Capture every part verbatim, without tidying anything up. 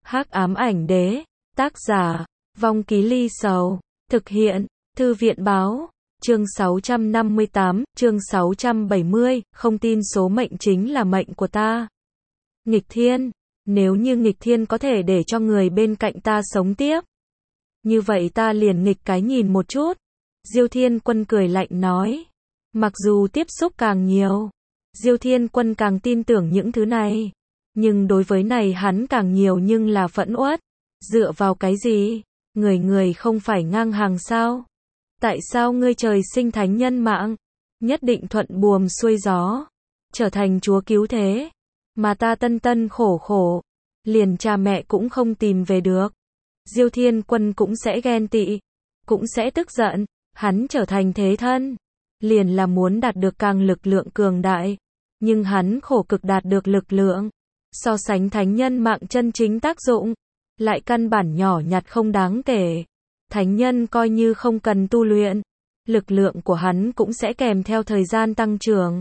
Hắc ám ảnh đế, tác giả, Vong Ký Ly Sầu, thực hiện, Thư viện báo, chương sáu trăm năm mươi tám, chương sáu trăm bảy mươi, không tin số mệnh chính là mệnh của ta. Nghịch thiên, nếu như nghịch thiên có thể để cho người bên cạnh ta sống tiếp, như vậy ta liền nghịch cái nhìn một chút. Diêu Thiên Quân cười lạnh nói, mặc dù tiếp xúc càng nhiều, Diêu Thiên Quân càng tin tưởng những thứ này, nhưng đối với này hắn càng nhiều nhưng là phẫn uất. Dựa vào cái gì? Người người không phải ngang hàng sao? Tại sao ngươi trời sinh thánh nhân mạng, nhất định thuận buồm xuôi gió, trở thành chúa cứu thế, mà ta tân tân khổ khổ, liền cha mẹ cũng không tìm về được. Diêu Thiên Quân cũng sẽ ghen tị, cũng sẽ tức giận, hắn trở thành thế thân, liền là muốn đạt được càng lực lượng cường đại, nhưng hắn khổ cực đạt được lực lượng, so sánh thánh nhân mạng chân chính tác dụng, lại căn bản nhỏ nhặt không đáng kể. Thánh nhân coi như không cần tu luyện, lực lượng của hắn cũng sẽ kèm theo thời gian tăng trưởng.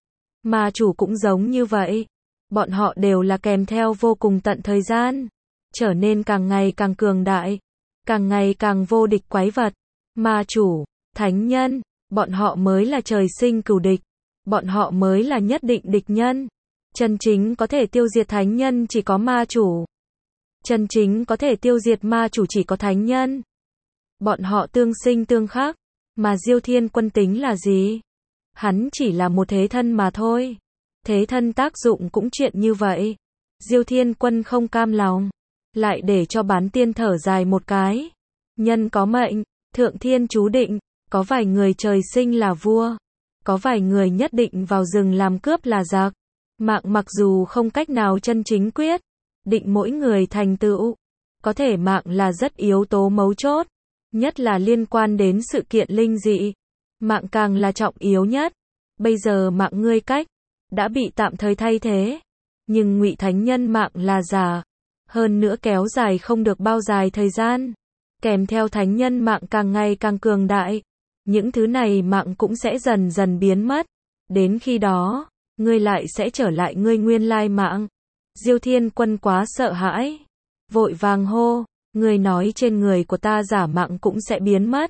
Ma chủ cũng giống như vậy, bọn họ đều là kèm theo vô cùng tận thời gian, trở nên càng ngày càng cường đại, càng ngày càng vô địch quái vật. Ma chủ, thánh nhân, bọn họ mới là trời sinh cừu địch, bọn họ mới là nhất định địch nhân. Chân chính có thể tiêu diệt thánh nhân chỉ có ma chủ. Chân chính có thể tiêu diệt ma chủ chỉ có thánh nhân. Bọn họ tương sinh tương khắc, mà Diêu Thiên Quân tính là gì? Hắn chỉ là một thế thân mà thôi. Thế thân tác dụng cũng chuyện như vậy. Diêu Thiên Quân không cam lòng, lại để cho Bán Tiên thở dài một cái. Nhân có mệnh, thượng thiên chú định, có vài người trời sinh là vua, có vài người nhất định vào rừng làm cướp là giặc. Mạng mặc dù không cách nào chân chính quyết định mỗi người thành tựu, có thể mạng là rất yếu tố mấu chốt, nhất là liên quan đến sự kiện linh dị. Mạng càng là trọng yếu nhất. Bây giờ mạng ngươi cách đã bị tạm thời thay thế, nhưng Ngụy Thánh Nhân mạng là giả, hơn nữa kéo dài không được bao dài thời gian, kèm theo thánh nhân mạng càng ngày càng cường đại, những thứ này mạng cũng sẽ dần dần biến mất. Đến khi đó, ngươi lại sẽ trở lại ngươi nguyên lai mạng. Diêu Thiên Quân quá sợ hãi, vội vàng hô, ngươi nói trên người của ta giả mạng cũng sẽ biến mất.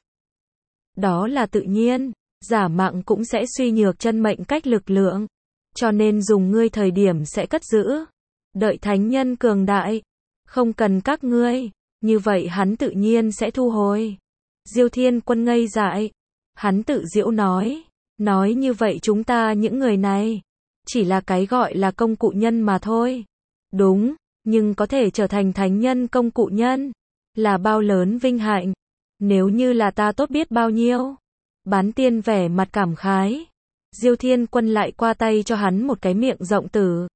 Đó là tự nhiên, giả mạng cũng sẽ suy nhược chân mệnh cách lực lượng, cho nên dùng ngươi thời điểm sẽ cất giữ, đợi thánh nhân cường đại, không cần các ngươi, như vậy hắn tự nhiên sẽ thu hồi. Diêu Thiên Quân ngây dại, hắn tự giễu nói, nói như vậy chúng ta những người này chỉ là cái gọi là công cụ nhân mà thôi. Đúng, nhưng có thể trở thành thánh nhân công cụ nhân, là bao lớn vinh hạnh. Nếu như là ta tốt biết bao nhiêu. Bán Tiên vẻ mặt cảm khái. Diêu Thiên Quân lại qua tay cho hắn một cái miệng rộng tử.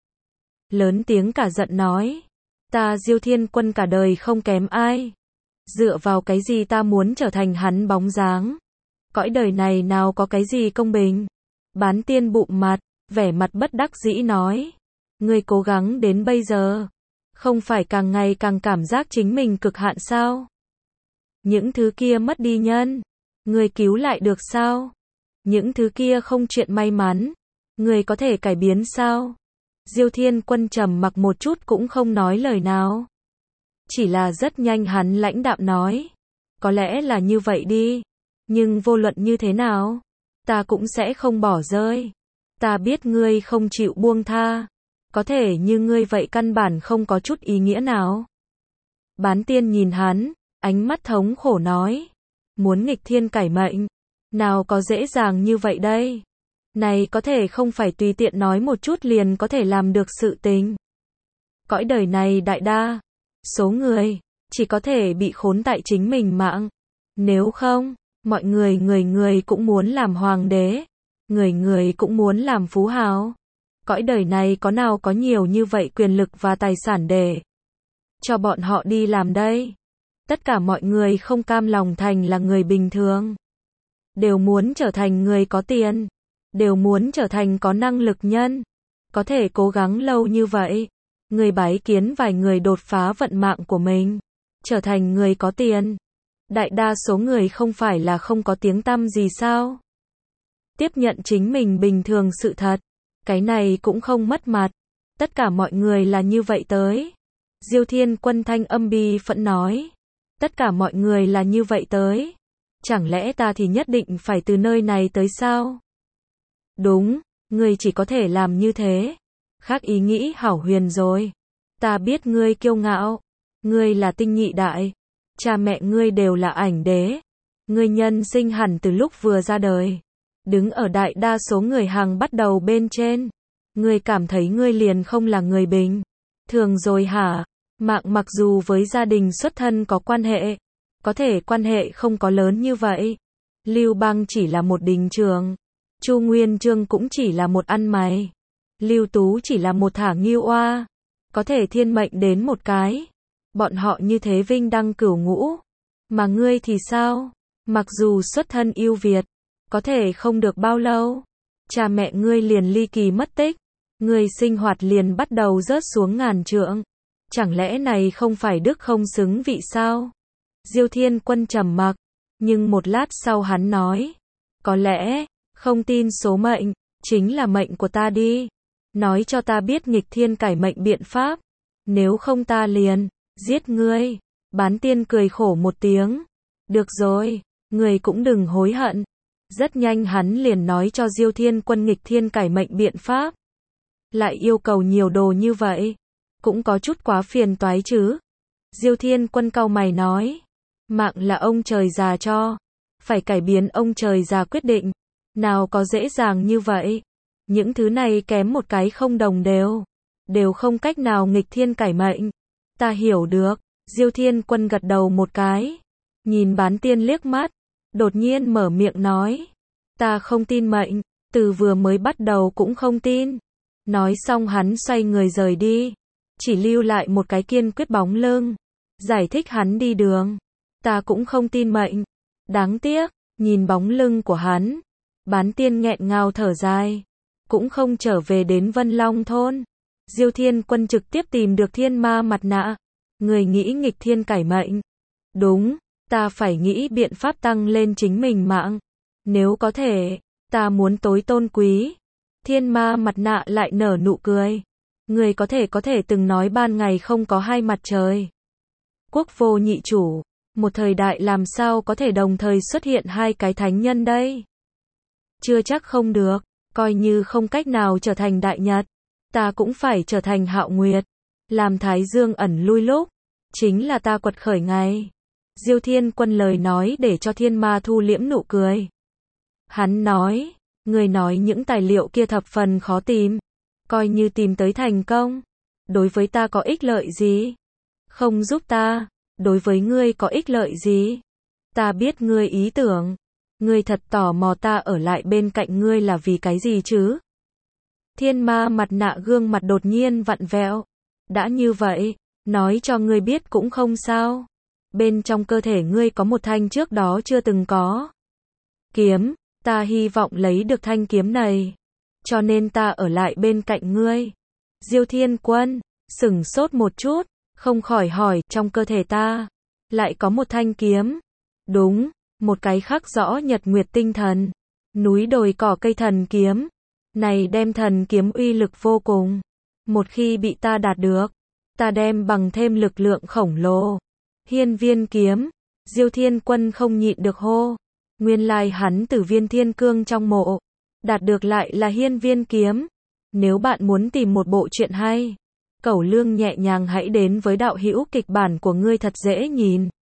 Lớn tiếng cả giận nói, ta Diêu Thiên Quân cả đời không kém ai. Dựa vào cái gì ta muốn trở thành hắn bóng dáng? Cõi đời này nào có cái gì công bình? Bán Tiên bụm mặt, vẻ mặt bất đắc dĩ nói, ngươi cố gắng đến bây giờ, không phải càng ngày càng cảm giác chính mình cực hạn sao? Những thứ kia mất đi nhân, ngươi cứu lại được sao? Những thứ kia không chuyện may mắn, ngươi có thể cải biến sao? Diêu Thiên Quân trầm mặc một chút cũng không nói lời nào. Chỉ là rất nhanh hắn lãnh đạm nói, có lẽ là như vậy đi, nhưng vô luận như thế nào, ta cũng sẽ không bỏ rơi. Ta biết ngươi không chịu buông tha, có thể như ngươi vậy căn bản không có chút ý nghĩa nào. Bán Tiên nhìn hắn, ánh mắt thống khổ nói, muốn nghịch thiên cải mệnh, nào có dễ dàng như vậy đây. Này có thể không phải tùy tiện nói một chút liền có thể làm được sự tình. Cõi đời này đại đa số người chỉ có thể bị khốn tại chính mình mạng. Nếu không, mọi người người người cũng muốn làm hoàng đế, người người cũng muốn làm phú hào. Cõi đời này có nào có nhiều như vậy quyền lực và tài sản để cho bọn họ đi làm đây. Tất cả mọi người không cam lòng thành là người bình thường, đều muốn trở thành người có tiền, đều muốn trở thành có năng lực nhân, có thể cố gắng lâu như vậy. Người bái kiến vài người đột phá vận mạng của mình, trở thành người có tiền. Đại đa số người không phải là không có tiếng tăm gì sao? Tiếp nhận chính mình bình thường sự thật, cái này cũng không mất mặt. Tất cả mọi người là như vậy tới. Diêu Thiên Quân thanh âm bi phẫn nói. Tất cả mọi người là như vậy tới. Chẳng lẽ ta thì nhất định phải từ nơi này tới sao? Đúng, ngươi chỉ có thể làm như thế. Khác ý nghĩ hảo huyền rồi. Ta biết ngươi kiêu ngạo. Ngươi là tinh nhị đại. Cha mẹ ngươi đều là ảnh đế. Ngươi nhân sinh hẳn từ lúc vừa ra đời. Đứng ở đại đa số người hàng bắt đầu bên trên. Ngươi cảm thấy ngươi liền không là người bình thường rồi hả? Mạng mặc dù với gia đình xuất thân có quan hệ, có thể quan hệ không có lớn như vậy. Lưu Bang chỉ là một đình trường. Chu Nguyên Chương cũng chỉ là một ăn mày. Lưu Tú chỉ là một thả nghiêu oa. Có thể thiên mệnh đến một cái. Bọn họ như thế vinh đăng cửu ngũ. Mà ngươi thì sao? Mặc dù xuất thân ưu việt, có thể không được bao lâu. Cha mẹ ngươi liền ly kỳ mất tích. Ngươi sinh hoạt liền bắt đầu rớt xuống ngàn trượng. Chẳng lẽ này không phải đức không xứng vị sao? Diêu Thiên Quân trầm mặc, nhưng một lát sau hắn nói, có lẽ, không tin số mệnh, chính là mệnh của ta đi. Nói cho ta biết nghịch thiên cải mệnh biện pháp, nếu không ta liền, giết ngươi. Bán tiên cười khổ một tiếng, được rồi, ngươi cũng đừng hối hận. Rất nhanh hắn liền nói cho Diêu Thiên Quân nghịch thiên cải mệnh biện pháp. Lại yêu cầu nhiều đồ như vậy, cũng có chút quá phiền toái chứ. Diêu Thiên Quân cau mày nói, mạng là ông trời già cho, phải cải biến ông trời già quyết định, nào có dễ dàng như vậy. Những thứ này kém một cái không đồng đều, đều không cách nào nghịch thiên cải mệnh. Ta hiểu được. Diêu Thiên Quân gật đầu một cái, nhìn bán tiên liếc mắt, đột nhiên mở miệng nói, ta không tin mệnh, từ vừa mới bắt đầu cũng không tin. Nói xong hắn xoay người rời đi, chỉ lưu lại một cái kiên quyết bóng lưng, giải thích hắn đi đường. Ta cũng không tin mệnh. Đáng tiếc, nhìn bóng lưng của hắn, bán tiên nghẹn ngào thở dài, cũng không trở về đến Vân Long thôn. Diêu Thiên Quân trực tiếp tìm được thiên ma mặt nạ. Người nghĩ nghịch thiên cải mệnh. Đúng, ta phải nghĩ biện pháp tăng lên chính mình mạng. Nếu có thể, ta muốn tối tôn quý. Thiên ma mặt nạ lại nở nụ cười. Người có thể có thể từng nói ban ngày không có hai mặt trời. Quốc vô nhị chủ, một thời đại làm sao có thể đồng thời xuất hiện hai cái thánh nhân đây? Chưa chắc không được, coi như không cách nào trở thành đại nhật, ta cũng phải trở thành hạo nguyệt. Làm thái dương ẩn lui lúc, chính là ta quật khởi ngày. Diêu Thiên Quân lời nói để cho thiên ma thu liễm nụ cười. Hắn nói, người nói những tài liệu kia thập phần khó tìm, coi như tìm tới thành công, đối với ta có ích lợi gì? Không giúp ta, đối với ngươi có ích lợi gì? Ta biết ngươi ý tưởng, ngươi thật tò mò ta ở lại bên cạnh ngươi là vì cái gì chứ? Thiên ma mặt nạ gương mặt đột nhiên vặn vẹo. Đã như vậy, nói cho ngươi biết cũng không sao. Bên trong cơ thể ngươi có một thanh trước đó chưa từng có kiếm, ta hy vọng lấy được thanh kiếm này, cho nên ta ở lại bên cạnh ngươi. Diêu Thiên Quân sửng sốt một chút, không khỏi hỏi, trong cơ thể ta lại có một thanh kiếm? Đúng, một cái khắc rõ nhật nguyệt tinh thần, núi đồi cỏ cây thần kiếm. Này đem thần kiếm uy lực vô cùng. Một khi bị ta đạt được, ta đem bằng thêm lực lượng khổng lồ. Hiên viên kiếm. Diêu Thiên Quân không nhịn được hô. Nguyên lai hắn từ viên thiên cương trong mộ đạt được lại là hiên viên kiếm. Nếu bạn muốn tìm một bộ truyện hay, Cẩu Lương nhẹ nhàng hãy đến với đạo hữu kịch bản của ngươi thật dễ nhìn.